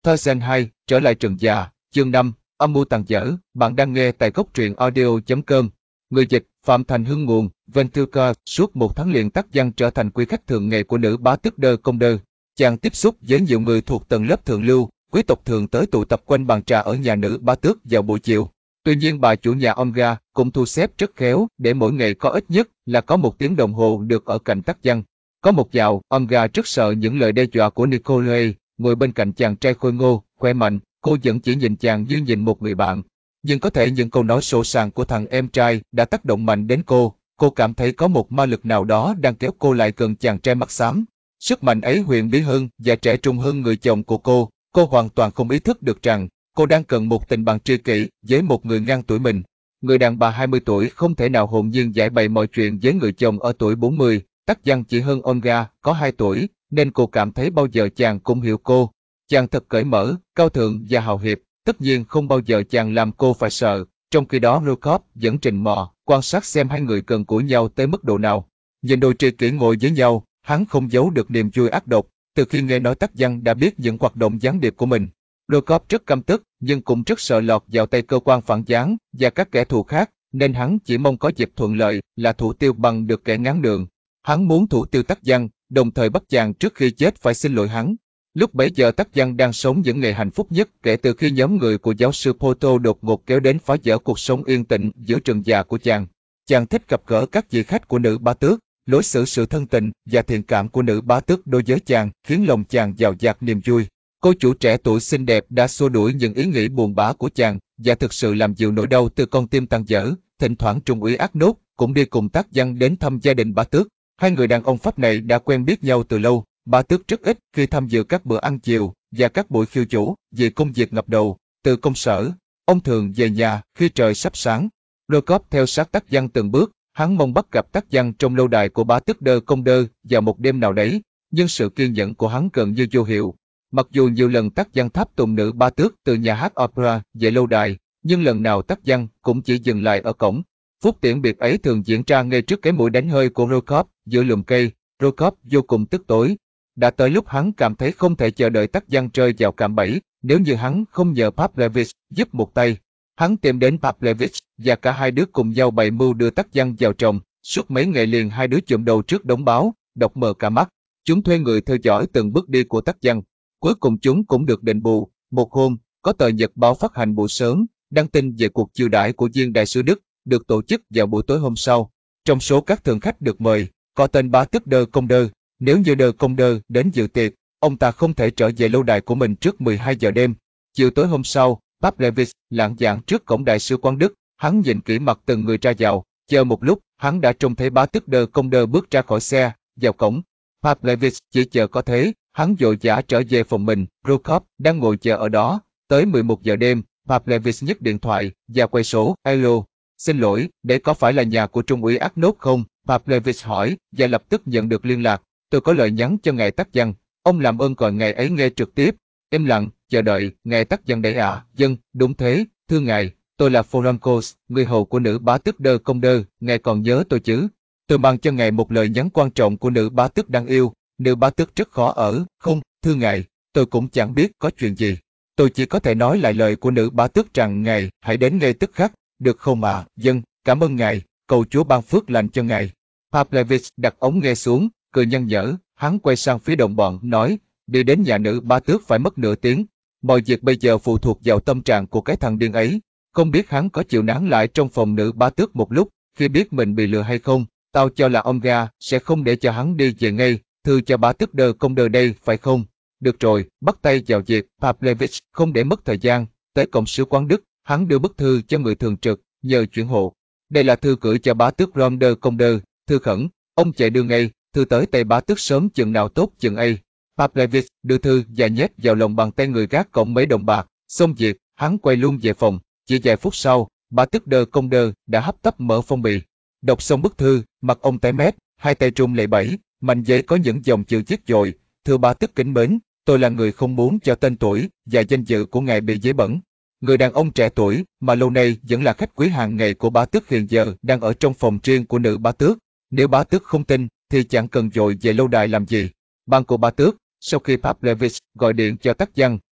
Tarzan 2, trở lại rừng già, chương 5, âm mưu tàn dở, bạn đang nghe tại góc truyện audio.com. Người dịch, Phạm Thành Hưng nguồn, Ventura, suốt một tháng liền Tắc Giang trở thành quý khách thường ngày của nữ bá tước Đơ Công Đơ. Chàng tiếp xúc với nhiều người thuộc tầng lớp thượng lưu, quý tộc thường tới tụ tập quanh bàn trà ở nhà nữ bá tước vào buổi chiều. Tuy nhiên bà chủ nhà Olga cũng thu xếp rất khéo để mỗi ngày có ít nhất là có 1 tiếng đồng hồ được ở cạnh Tắc Giang. Có một dạo, Olga rất sợ những lời đe dọa của Nikolai. Ngồi bên cạnh chàng trai khôi ngô, khỏe mạnh, cô vẫn chỉ nhìn chàng như nhìn một người bạn. Nhưng có thể những câu nói sỗ sàng của thằng em trai đã tác động mạnh đến cô cảm thấy có một ma lực nào đó đang kéo cô lại gần chàng trai mắt xám. Sức mạnh ấy huyền bí hơn và trẻ trung hơn người chồng của cô hoàn toàn không ý thức được rằng cô đang cần một tình bạn tri kỷ với một người ngang tuổi mình. Người đàn bà 20 tuổi không thể nào hồn nhiên giải bày mọi chuyện với người chồng ở tuổi 40, Tắc Giang chỉ hơn Olga có 2 tuổi, nên cô cảm thấy bao giờ chàng cũng hiểu cô. Chàng thật cởi mở, cao thượng và hào hiệp, tất nhiên không bao giờ chàng làm cô phải sợ. Trong khi đó Rokop vẫn trình mò, quan sát xem hai người gần gũi nhau tới mức độ nào. Nhìn đôi tri kỷ ngồi với nhau, hắn không giấu được niềm vui ác độc, từ khi nghe nói Tắc Giang đã biết những hoạt động gián điệp của mình. Rokop rất căm tức, nhưng cũng rất sợ lọt vào tay cơ quan phản gián và các kẻ thù khác, nên hắn chỉ mong có dịp thuận lợi là thủ tiêu bằng được kẻ ngáng đường. Hắn muốn thủ tiêu Tắc Giang, đồng thời bắt chàng trước khi chết phải xin lỗi hắn. Lúc bấy giờ Tắc Giang đang sống những ngày hạnh phúc nhất kể từ khi nhóm người của giáo sư Poto đột ngột kéo đến phá vỡ cuộc sống yên tĩnh giữa rừng già của chàng. Chàng thích gặp gỡ các vị khách của nữ bá tước, lối xử sự thân tình và thiện cảm của nữ bá tước đối với chàng khiến lòng chàng dào dạt niềm vui. Cô chủ trẻ tuổi xinh đẹp đã xua đuổi những ý nghĩ buồn bã của chàng và thực sự làm dịu nỗi đau từ con tim tàn dở. Thỉnh thoảng Trung úy Ác Nốt cũng đi cùng Tắc Giang đến thăm gia đình bá tước. Hai người đàn ông Pháp này đã quen biết nhau từ lâu. Bá tước rất ít khi tham dự các bữa ăn chiều và các buổi khiêu vũ vì công việc ngập đầu. Từ công sở, ông thường về nhà khi trời sắp sáng. Rokop theo sát Tắc Giang từng bước, hắn mong bắt gặp Tắc Giang trong lâu đài của bá tước Đơ Công Đơ vào một đêm nào đấy, nhưng sự kiên nhẫn của hắn gần như vô hiệu. Mặc dù nhiều lần Tắc Giang tháp tùng nữ bá tước từ nhà hát opera về lâu đài, nhưng lần nào Tắc Giang cũng chỉ dừng lại ở cổng. Phút tiễn biệt ấy thường diễn ra ngay trước cái mũi đánh hơi của Rokop giữa lùm cây. Rokop vô cùng tức tối. Đã tới lúc hắn cảm thấy không thể chờ đợi Tắc Giang rơi vào cạm bẫy, nếu như hắn không nhờ Pavlevich giúp một tay. Hắn tìm đến Pavlevich và cả hai đứa cùng nhau bày mưu đưa Tắc Giang vào chồng. Suốt mấy ngày liền hai đứa chụm đầu trước đống báo, đọc mờ cả mắt. Chúng thuê người theo dõi từng bước đi của Tắc Giang. Cuối cùng chúng cũng được đền bù. Một hôm, có tờ nhật báo phát hành buổi sớm, đăng tin về cuộc chiêu đãi của viên đại sứ Đức, được tổ chức vào buổi tối hôm sau. Trong số các thường khách được mời, có tên bá tước Đơ Công Đơ. Nếu như Đơ Công Đơ đến dự tiệc, ông ta không thể trở về lâu đài của mình trước 12 giờ đêm. Chiều tối hôm sau, Pavlevich lảng vảng trước cổng đại sứ quán Đức, hắn nhìn kỹ mặt từng người ra vào. Chờ một lúc, hắn đã trông thấy bá tước Đơ Công Đơ bước ra khỏi xe, vào cổng. Pavlevich chỉ chờ có thế, hắn vội vã trở về phòng mình. Rokop đang ngồi chờ ở đó. Tới 11 giờ đêm, Pavlevich nhấc điện thoại và quay số. Alo, xin lỗi, để có phải là nhà của Trung úy Ác Nốt không? Pavlevich hỏi và lập tức nhận được liên lạc. Tôi có lời nhắn cho ngài Tắc Giang. Ông làm ơn gọi ngài ấy nghe trực tiếp. Im lặng, chờ đợi, ngài Tắc Giang đấy à? Vâng, đúng thế, thưa ngài. Tôi là Forankos, người hầu của nữ bá tước Đơ Công Đơ, ngài còn nhớ tôi chứ? Tôi mang cho ngài một lời nhắn quan trọng của nữ bá tước đáng yêu. Nữ bá tước rất khó ở, không, thưa ngài, tôi cũng chẳng biết có chuyện gì. Tôi chỉ có thể nói lại lời của nữ bá tước rằng ngài hãy đến ngay tức khắc, được không ạ? Vâng, cảm ơn ngài, cầu Chúa ban phước lành cho ngài. Pavlevich đặt ống nghe xuống, cười nhăn nhở, hắn quay sang phía đồng bọn, nói, đi đến nhà nữ bá tước phải mất nửa tiếng. Mọi việc bây giờ phụ thuộc vào tâm trạng của cái thằng điên ấy. Không biết hắn có chịu nán lại trong phòng nữ bá tước một lúc, khi biết mình bị lừa hay không. Tao cho là ông Ga sẽ không để cho hắn đi về ngay, thư cho bá tước Đơ Công Đơ đây, phải không? Được rồi, bắt tay vào việc. Pavlevich không để mất thời gian, tới cổng sứ quán Đức, hắn đưa bức thư cho người thường trực, nhờ chuyển hộ. Đây là thư gửi cho bá tước Rom Đơ Công Đơ, thư khẩn, ông chạy đưa ngay, thư tới tay bá tước sớm chừng nào tốt chừng ấy. Pavlevich đưa thư và nhét vào lòng bàn tay người gác cổng mấy đồng bạc, xong việc, hắn quay luôn về phòng. Chỉ vài phút sau, bá tước Đơ Công Đơ đã hấp tấp mở phong bì. Đọc xong bức thư, mặt ông tái mét, hai tay run lẩy bẩy, mảnh giấy có những dòng chữ viết dội, thưa bá tước kính mến, tôi là người không muốn cho tên tuổi và danh dự của ngài bị giấy bẩn. Người đàn ông trẻ tuổi mà lâu nay vẫn là khách quý hàng ngày của bá tước hiện giờ đang ở trong phòng riêng của nữ bá tước. Nếu bá tước không tin thì chẳng cần dội về lâu đài làm gì. Ban của bá tước, sau khi Pavlevich gọi điện cho Tắc Giang,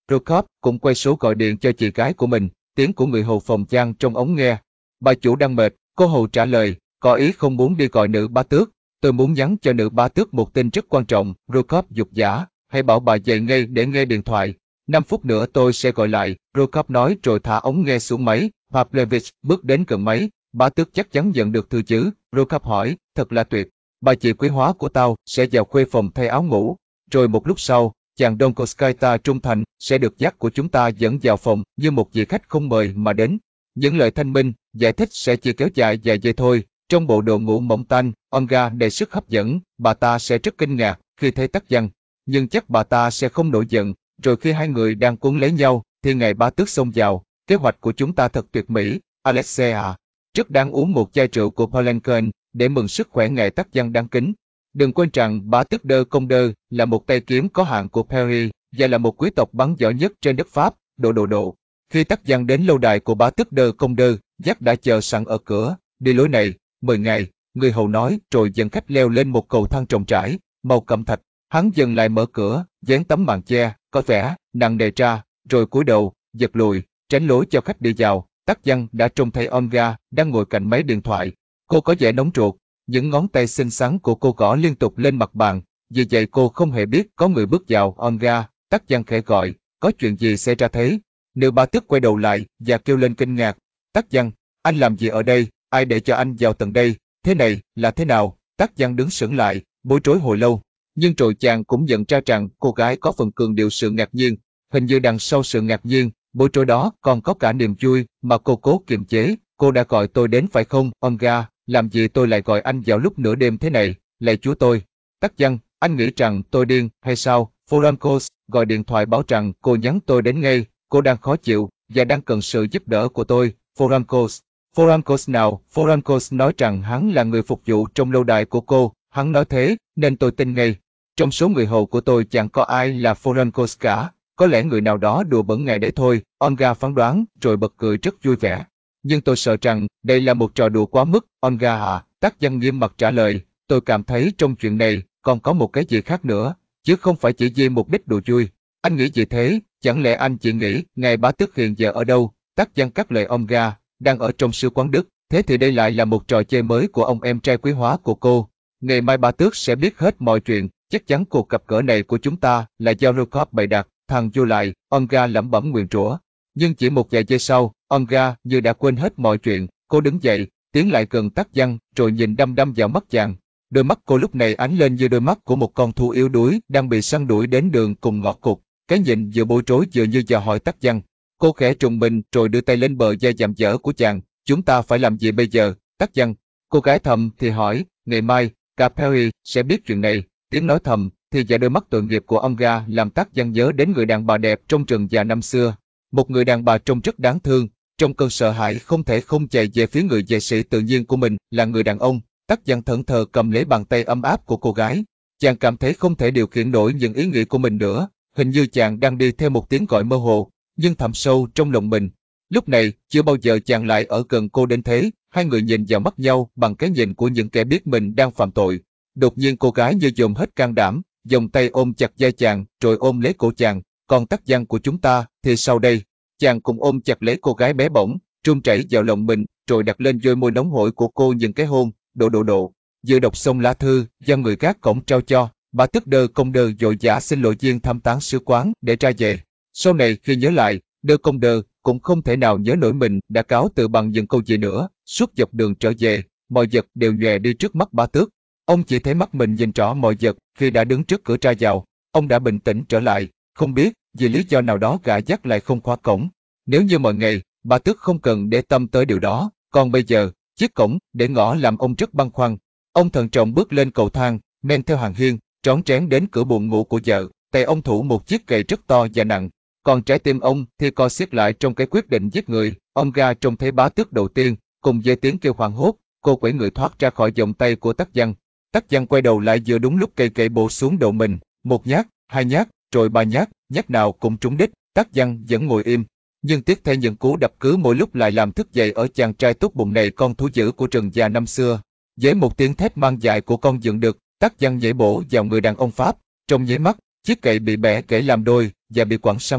Jacob cũng quay số gọi điện cho chị gái của mình, tiếng của người hầu phòng vang trong ống nghe. Bà chủ đang mệt, cô hầu trả lời, có ý không muốn đi gọi nữ bá tước. Tôi muốn nhắn cho nữ bá tước một tin rất quan trọng. Jacob dục dã, hãy bảo bà dậy ngay để nghe điện thoại. 5 phút nữa tôi sẽ gọi lại, Jacob nói rồi thả ống nghe xuống máy. Pavlovich bước đến gần máy, bá tước chắc chắn nhận được thư chứ. Jacob hỏi, thật là tuyệt. Bà chị quý hóa của tao sẽ vào khuê phòng thay áo ngủ. Rồi một lúc sau, chàng Don Koskaita trung thành sẽ được dắt của chúng ta dẫn vào phòng như một vị khách không mời mà đến. Những lời thanh minh, giải thích sẽ chỉ kéo dài vài giây thôi. Trong bộ đồ ngủ mỏng tanh, Olga đầy sức hấp dẫn, bà ta sẽ rất kinh ngạc khi thấy Tắc Giang. Nhưng chắc bà ta sẽ không nổi giận. Rồi khi hai người đang cuốn lấy nhau, thì ngài bá tước xông vào. Kế hoạch của chúng ta thật tuyệt mỹ, Alexei à. Rất đáng uống một chai rượu của Palenken để mừng sức khỏe ngài Tắc Giang đáng kính. Đừng quên rằng bá tước Đơ Công Đơ là một tay kiếm có hạng của Paris và là một quý tộc bắn giỏi nhất trên đất Pháp. Độ. Khi Tắc Giang đến lâu đài của bá tước Đơ Công Đơ, Jack đã chờ sẵn ở cửa. Đi lối này, mời ngài, người hầu nói rồi dẫn khách leo lên một cầu thang rộng rãi, màu cẩm thạch. Hắn dừng lại mở cửa, dán tấm màn che, có vẻ nặng nề ra, rồi cúi đầu, giật lùi, tránh lối cho khách đi vào. Tắc Giang đã trông thấy Olga đang ngồi cạnh máy điện thoại. Cô có vẻ nóng ruột, những ngón tay xinh xắn của cô gõ liên tục lên mặt bàn, vì vậy cô không hề biết có người bước vào. Olga, Tắc Giang khẽ gọi, có chuyện gì xảy ra thế? Nữ bá tước quay đầu lại và kêu lên kinh ngạc. Tắc Giang, anh làm gì ở đây? Ai để cho anh vào tận đây? Thế này là thế nào? Tắc Giang đứng sững lại, bối rối hồi lâu. Nhưng rồi chàng cũng nhận ra rằng cô gái có phần cường điệu sự ngạc nhiên. Hình như đằng sau sự ngạc nhiên, bối rối đó còn có cả niềm vui mà cô cố kiềm chế. Cô đã gọi tôi đến phải không, Olga? Làm gì tôi lại gọi anh vào lúc nửa đêm thế này? Lạy chúa tôi. Tắc Giang, anh nghĩ rằng tôi điên hay sao? Forankos gọi điện thoại báo rằng cô nhắn tôi đến ngay. Cô đang khó chịu và đang cần sự giúp đỡ của tôi. Forankos. Forankos nào? Forankos nói rằng hắn là người phục vụ trong lâu đài của cô. Hắn nói thế, nên tôi tin ngay. Trong số người hầu của tôi chẳng có ai là Forankos cả. Có lẽ người nào đó đùa bỡn ngài để thôi, Olga phán đoán, rồi bật cười rất vui vẻ. Nhưng tôi sợ rằng đây là một trò đùa quá mức, Olga à, Tắc Giang nghiêm mặt trả lời. Tôi cảm thấy trong chuyện này còn có một cái gì khác nữa, chứ không phải chỉ vì mục đích đùa vui. Anh nghĩ gì thế? Chẳng lẽ anh chỉ nghĩ ngài bá tước hiện giờ ở đâu? Tắc Giang cắt lời Olga, đang ở trong sứ quán Đức. Thế thì đây lại là một trò chơi mới của ông em trai quý hóa của cô. Ngày mai bá tước sẽ biết hết mọi chuyện. Chắc chắn cuộc gặp gỡ này của chúng ta là do Jacob bày đặt. Thằng vô lại, Olga lẩm bẩm nguyền rủa. Nhưng chỉ một vài giây sau, Olga như đã quên hết mọi chuyện. Cô đứng dậy, tiến lại gần Tắc Giang, rồi nhìn đăm đăm vào mắt chàng. Đôi mắt cô lúc này ánh lên như đôi mắt của một con thú yếu đuối đang bị săn đuổi đến đường cùng ngõ cụt. Cái nhìn vừa bối rối vừa như dò hỏi Tắc Giang. Cô khẽ trùng mình rồi đưa tay lên bờ vai dạm dở của chàng. Chúng ta phải làm gì bây giờ, Tắc Giang? Cô gái thầm thì hỏi, ngày mai, cả Perry sẽ biết chuyện này. Tiếng nói thầm thì và đôi mắt tội nghiệp của Olga làm Tắc Giang nhớ đến người đàn bà đẹp trong rừng già năm xưa. Một người đàn bà trông rất đáng thương, trong cơn sợ hãi không thể không chạy về phía người vệ sĩ tự nhiên của mình là người đàn ông. Tắc Giang thẫn thờ cầm lấy bàn tay ấm áp của cô gái. Chàng cảm thấy không thể điều khiển nổi những ý nghĩ của mình nữa, hình như chàng đang đi theo một tiếng gọi mơ hồ, nhưng thẳm sâu trong lòng mình. Lúc này, chưa bao giờ chàng lại ở gần cô đến thế, hai người nhìn vào mắt nhau bằng cái nhìn của những kẻ biết mình đang phạm tội. Đột nhiên cô gái như dồn hết can đảm, vòng tay ôm chặt vai chàng, rồi ôm lấy cổ chàng. Còn Tắc Giang của chúng ta thì sau đây? Chàng cũng ôm chặt lấy cô gái bé bỏng, run rẩy vào lòng mình, rồi đặt lên đôi môi nóng hổi của cô những cái hôn. Độ. Vừa đọc xong lá thư do người gác cổng trao cho, bà Tức Đơ Công Đơ vội vã xin lỗi viên thăm tán sứ quán để ra về. Sau này khi nhớ lại, Đơ Công Đơ cũng không thể nào nhớ nổi mình đã cáo từ bằng những câu gì nữa. Suốt dọc đường trở về, mọi vật đều nhòe đi trước mắt bá tước. Ông chỉ thấy mắt mình nhìn rõ mọi vật khi đã đứng trước cửa ra vào. Ông đã bình tĩnh trở lại, không biết vì lý do nào đó gã dắt lại không khóa cổng. Nếu như mọi ngày, bá tước không cần để tâm tới điều đó, còn bây giờ, chiếc cổng để ngõ làm ông rất băn khoăn. Ông thận trọng bước lên cầu thang, men theo hàng hiên, trón trén đến cửa buồng ngủ của vợ. Tay ông thủ một chiếc gậy rất to và nặng, còn trái tim ông thì co xiết lại trong cái quyết định giết người. Ông ga trông thấy bá tước đầu tiên, cùng với tiếng kêu hoảng hốt, cô quẩy người thoát ra khỏi vòng tay của Tắc Giang. Tắc Giang quay đầu lại vừa đúng lúc cây gậy bổ xuống đầu mình, một nhát, hai nhát, rồi ba nhát, nhát nào cũng trúng đích. Tắc Giang vẫn ngồi im, nhưng tiếc thay những cú đập cứ mỗi lúc lại làm thức dậy ở chàng trai tốt bụng này con thú dữ của rừng già năm xưa. Với một tiếng thét mang dại của con dựng đực, Tắc Giang nhảy bổ vào người đàn ông Pháp. Trong nháy mắt, chiếc gậy bị bẻ gãy làm đôi và bị quẳng sang bên.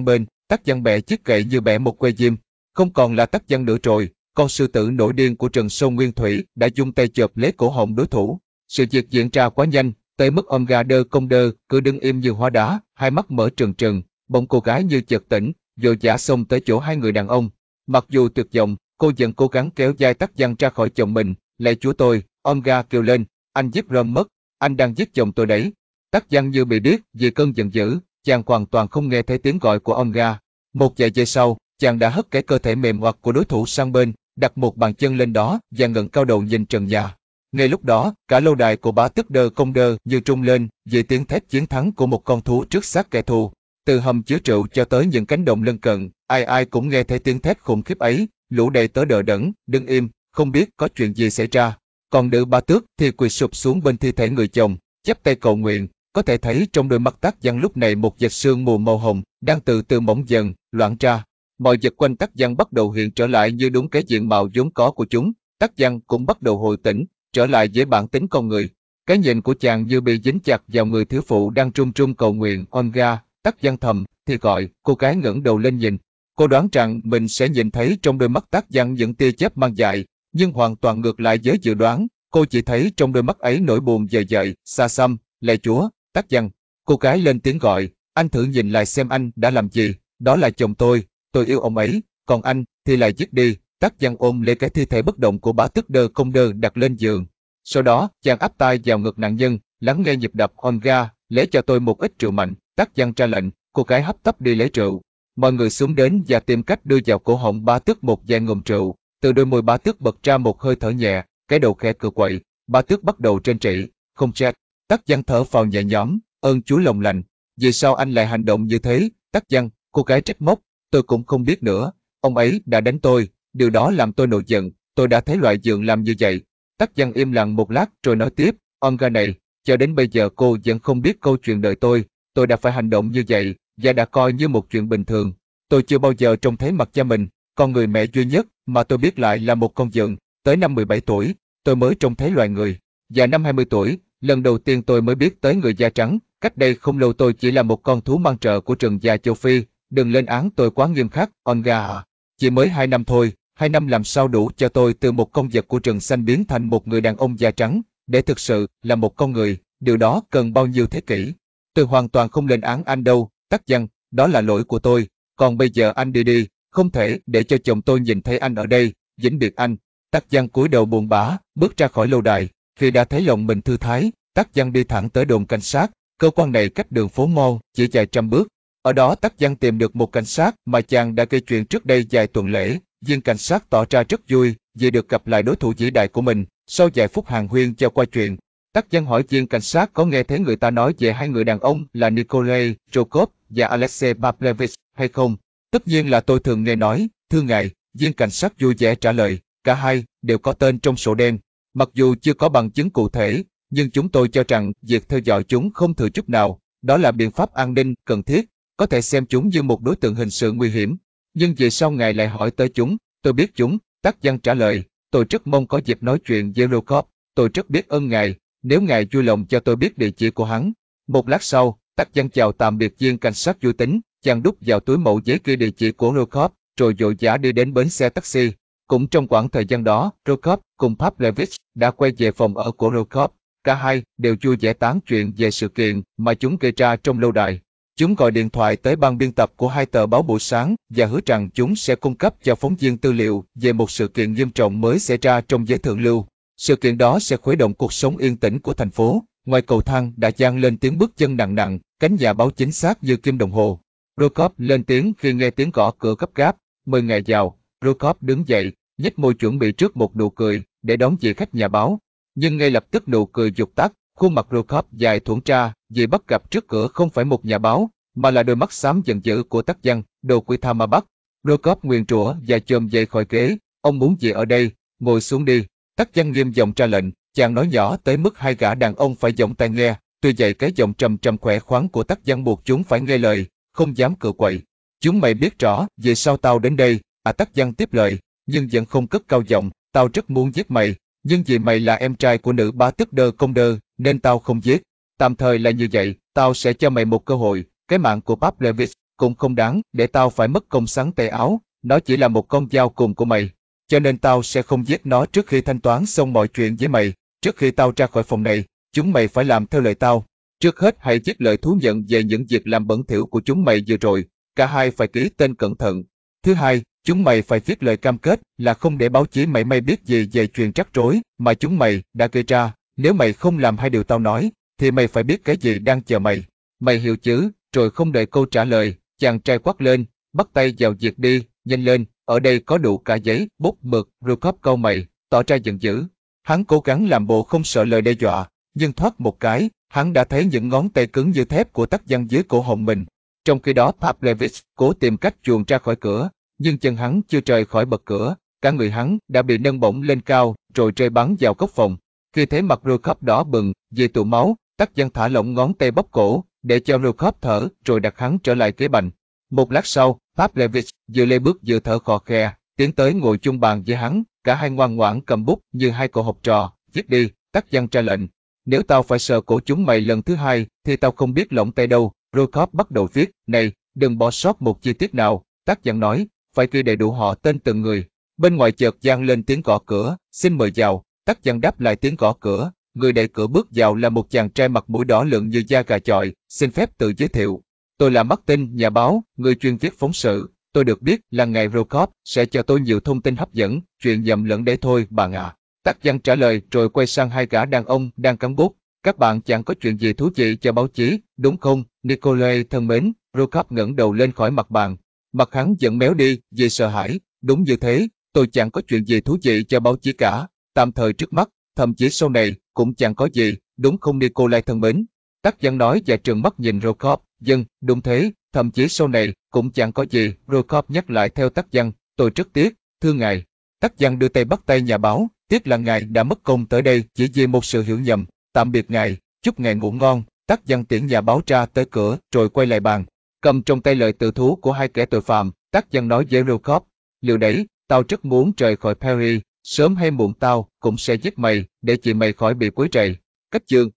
Tắc Giang bẻ chiếc gậy như bẻ một que diêm, không còn là Tắc Giang nữa rồi. Con sư tử nổi điên của Trần Sâu Nguyên Thủy đã dùng tay chộp lấy cổ họng đối thủ. Sự việc diễn ra quá nhanh, tới mức Omga Đơ Công Đơ cứ đứng im như hóa đá, hai mắt mở trừng trừng. Bỗng cô gái như chợt tỉnh, vội vã xông tới chỗ hai người đàn ông. Mặc dù tuyệt vọng, cô vẫn cố gắng kéo vai Tắc Giang ra khỏi chồng mình. Lạy chúa tôi, Omga kêu lên, anh giết Ron mất, anh đang giết chồng tôi đấy. Tắc Giang như bị điếc vì cơn giận dữ, chàng hoàn toàn không nghe thấy tiếng gọi của Omga. Một vài giây sau, chàng đã hất cái cơ thể mềm oặt của đối thủ sang bên, đặt một bàn chân lên đó và ngẩng cao đầu nhìn trần nhà. Ngay lúc đó, cả lâu đài của Bá Tước Đơ Công Đơ như trung lên vì tiếng thét chiến thắng của một con thú trước xác kẻ thù. Từ hầm chứa rượu cho tới những cánh đồng lân cận, ai ai cũng nghe thấy tiếng thét khủng khiếp ấy, lũ đầy tớ đờ đẫn, đứng im, không biết có chuyện gì xảy ra. Còn nữ Bá Tước thì quỳ sụp xuống bên thi thể người chồng, chắp tay cầu nguyện. Có thể thấy trong đôi mắt Tắc Giang lúc này một vệt sương mù màu hồng đang từ từ mỏng dần, loãng ra. Mọi vật quanh Tắc Giang bắt đầu hiện trở lại như đúng cái diện mạo vốn có của chúng. Tắc Giang cũng bắt đầu hồi tỉnh, trở lại với bản tính con người. Cái nhìn của chàng như bị dính chặt vào người thiếu phụ đang trung trung cầu nguyện. Olga, Tắc Giang thầm thì gọi. Cô gái ngẩng đầu lên nhìn. Cô đoán rằng mình sẽ nhìn thấy trong đôi mắt Tắc Giang những tia chớp mang dại, nhưng hoàn toàn ngược lại với dự đoán. Cô chỉ thấy trong đôi mắt ấy nỗi buồn dời dợi, xa xăm. Lạy chúa, Tắc Giang. Cô gái lên tiếng gọi. Anh thử nhìn lại xem anh đã làm gì. Đó là chồng tôi yêu ông ấy, còn anh thì lại giết đi. Tắc Giang ôm lấy cái thi thể bất động của Bá Tước Đơ Công Đơ đặt lên giường. Sau đó, chàng áp tay vào ngực nạn nhân, lắng nghe nhịp đập. Olga, lấy cho tôi một ít rượu mạnh. Tắc Giang ra lệnh, cô gái hấp tấp đi lấy rượu. Mọi người xuống đến và tìm cách đưa vào cổ họng Bá Tước một vài ngụm rượu. Từ đôi môi Bá Tước bật ra một hơi thở nhẹ, cái đầu khẽ cựa quậy. Bá Tước bắt đầu rên rỉ, không chết. Tắc Giang thở phào nhẹ nhõm, ơn Chúa lòng lành. Vì sao anh lại hành động như thế? Tắc Giang, cô gái trách móc. Tôi cũng không biết nữa. Ông ấy đã đánh tôi, điều đó làm tôi nổi giận. Tôi đã thấy loại dượng làm như vậy. Tắc Giang im lặng một lát rồi nói tiếp. Olga này, cho đến bây giờ cô vẫn không biết câu chuyện đời tôi đã phải hành động như vậy và đã coi như một chuyện bình thường. Tôi chưa bao giờ trông thấy mặt cha mình, con người mẹ duy nhất mà tôi biết lại là một con dượng. Tới năm 17 tuổi, tôi mới trông thấy loài người. Và năm 20 tuổi, lần đầu tiên tôi mới biết tới người da trắng. Cách đây không lâu tôi chỉ là một con thú mang trợ của rừng già châu Phi. Đừng lên án tôi quá nghiêm khắc, Olga à. Chỉ mới 2 năm thôi, 2 năm làm sao đủ cho tôi từ một con vật của rừng xanh biến thành một người đàn ông da trắng, để thực sự là một con người, điều đó cần bao nhiêu thế kỷ. Tôi hoàn toàn không lên án anh đâu, Tắc Giang, đó là lỗi của tôi, còn bây giờ anh đi đi, không thể để cho chồng tôi nhìn thấy anh ở đây, vĩnh biệt anh. Tắc Giang cúi đầu buồn bã, bước ra khỏi lâu đài, khi đã thấy lòng mình thư thái, Tắc Giang đi thẳng tới đồn cảnh sát, cơ quan này cách đường phố Mall chỉ vài trăm bước. Ở đó Tắc Giang tìm được một cảnh sát mà chàng đã gây chuyện trước đây vài tuần lễ. Viên cảnh sát tỏ ra rất vui vì được gặp lại đối thủ vĩ đại của mình. Sau vài phút hàn huyên cho qua chuyện, Tắc Giang hỏi viên cảnh sát có nghe thấy người ta nói về hai người đàn ông là Nikolai Zhukov và Alexei Pavlovich hay không. Tất nhiên là tôi thường nghe nói, thưa ngài, viên cảnh sát vui vẻ trả lời, cả hai đều có tên trong sổ đen. Mặc dù chưa có bằng chứng cụ thể, nhưng chúng tôi cho rằng việc theo dõi chúng không thừa chút nào, đó là biện pháp an ninh cần thiết, có thể xem chúng như một đối tượng hình sự nguy hiểm. Nhưng vì sao ngài lại hỏi tới chúng? Tôi biết chúng, Tắc Giang trả lời, tôi rất mong có dịp nói chuyện với Rokov, tôi rất biết ơn ngài, nếu ngài vui lòng cho tôi biết địa chỉ của hắn. Một lát sau, Tắc Giang chào tạm biệt viên cảnh sát vui tính, chàng đút vào túi mẫu giấy ghi địa chỉ của Rokov, rồi vội vã đi đến bến xe taxi. Cũng trong khoảng thời gian đó, Rokov cùng Pavlovich đã quay về phòng ở của Rokov. Cả hai đều vui vẻ tán chuyện về sự kiện mà chúng gây ra trong lâu đài. Chúng gọi điện thoại tới ban biên tập của hai tờ báo buổi sáng và hứa rằng chúng sẽ cung cấp cho phóng viên tư liệu về một sự kiện nghiêm trọng mới xảy ra trong giới thượng lưu. Sự kiện đó sẽ khuấy động cuộc sống yên tĩnh của thành phố. Ngoài cầu thang đã vang lên tiếng bước chân nặng nặng, cánh nhà báo chính xác như kim đồng hồ. Rokov lên tiếng khi nghe tiếng gõ cửa gấp gáp. Mời ngài vào. Rokov đứng dậy, nhếch môi chuẩn bị trước một nụ cười để đón vị khách nhà báo. Nhưng ngay lập tức nụ cười vụt tắt, khuôn mặt Rokov dài thuổn ra vì bắt gặp trước cửa không phải một nhà báo, mà là đôi mắt xám giận dữ của Tắc Giang, đồ quỷ tha ma bắt. Rokov nguyền rủa và chồm dậy khỏi ghế. Ông muốn gì ở đây? Ngồi xuống đi. Tắc Giang nghiêm giọng ra lệnh. Chàng nói nhỏ tới mức hai gã đàn ông phải giọng tai nghe. Tuy vậy cái giọng trầm trầm khỏe khoắn của Tắc Giang buộc chúng phải nghe lời, không dám cựa quậy. Chúng mày biết rõ vì sao tao đến đây? Tắc Giang tiếp lời, nhưng vẫn không cất cao giọng. Tao rất muốn giết mày, nhưng vì mày là em trai của nữ Bá Tước Đơ Công Đơ, nên tao không giết. Tạm thời là như vậy, tao sẽ cho mày một cơ hội. Cái mạng của Pavlovich cũng không đáng để tao phải mất công sắn tay áo, nó chỉ là một con dao cùng của mày. Cho nên tao sẽ không giết nó trước khi thanh toán xong mọi chuyện với mày. Trước khi tao ra khỏi phòng này, chúng mày phải làm theo lời tao. Trước hết hãy viết lời thú nhận về những việc làm bẩn thỉu của chúng mày vừa rồi. Cả hai phải ký tên cẩn thận. Thứ hai, chúng mày phải viết lời cam kết là không để báo chí mảy may biết gì về chuyện rắc rối mà chúng mày đã gây ra. Nếu mày không làm hai điều tao nói, thì mày phải biết cái gì đang chờ mày. Mày hiểu chứ? Rồi không đợi câu trả lời, chàng trai quát lên, bắt tay vào việc đi, nhanh lên, ở đây có đủ cả giấy, bút, mực. Jacob cau mày, tỏ ra giận dữ. Hắn cố gắng làm bộ không sợ lời đe dọa, nhưng thoát một cái, hắn đã thấy những ngón tay cứng như thép của Tắc Giăng dưới cổ họng mình. Trong khi đó Pavlevich cố tìm cách chuồn ra khỏi cửa, nhưng chân hắn chưa rời khỏi bậc cửa, cả người hắn đã bị nâng bổng lên cao, rồi rơi bắn vào góc phòng. Khi thấy mặt Jacob đỏ bừng vì tụ máu, Tắc Giăng thả lỏng ngón tay bóp cổ, để cho Jacob thở, rồi đặt hắn trở lại ghế bành. Một lát sau, Pavlevich vừa lê bước vừa thở khò khè, tiến tới ngồi chung bàn với hắn, cả hai ngoan ngoãn cầm bút như hai cậu học trò. Viết đi, Tắc Giăng ra lệnh. Nếu tao phải sờ cổ chúng mày lần thứ hai, thì tao không biết lỏng tay đâu. Jacob bắt đầu viết, này, đừng bỏ sót một chi tiết nào, Tắc Giăng nói, phải ghi đầy đủ họ tên từng người. Bên ngoài chợt vang lên tiếng gõ cửa, xin mời vào. Tắc Giăng đáp lại tiếng gõ cửa, người đẩy cửa bước vào là một chàng trai mặt mũi đỏ lựng như da gà chọi, xin phép tự giới thiệu. Tôi là Martin, nhà báo, người chuyên viết phóng sự. Tôi được biết là ngài Jacob sẽ cho tôi nhiều thông tin hấp dẫn, chuyện nhầm lẫn đấy thôi, bạn ạ. Tắc Giăng trả lời rồi quay sang hai gã đàn ông đang cắm bút. Các bạn chẳng có chuyện gì thú vị cho báo chí, đúng không, Nikolai thân mến? Jacob ngẩng đầu lên khỏi mặt bàn. Mặt hắn giận méo đi vì sợ hãi. Đúng như thế, tôi chẳng có chuyện gì thú vị cho báo chí cả. Tạm thời trước mắt, thậm chí sau này cũng chẳng có gì, đúng không Nikolai thân mến? Tắc Giăng nói và trừng mắt nhìn Jacob. Dân, đúng thế, thậm chí sau này cũng chẳng có gì. Jacob nhắc lại theo Tắc Giăng, tôi rất tiếc, thưa ngài. Tắc Giăng đưa tay bắt tay nhà báo, tiếc là ngài đã mất công tới đây chỉ vì một sự hiểu nhầm. Tạm biệt ngài, chúc ngài ngủ ngon. Tắc Giăng tiễn nhà báo ra tới cửa rồi quay lại bàn, cầm trong tay lời tự thú của hai kẻ tội phạm. Tắc Giăng nói với Jacob, liệu đấy, tao rất muốn rời khỏi Paris, sớm hay muộn tao cũng sẽ giết mày để chị mày khỏi bị quấy rầy. Cách chương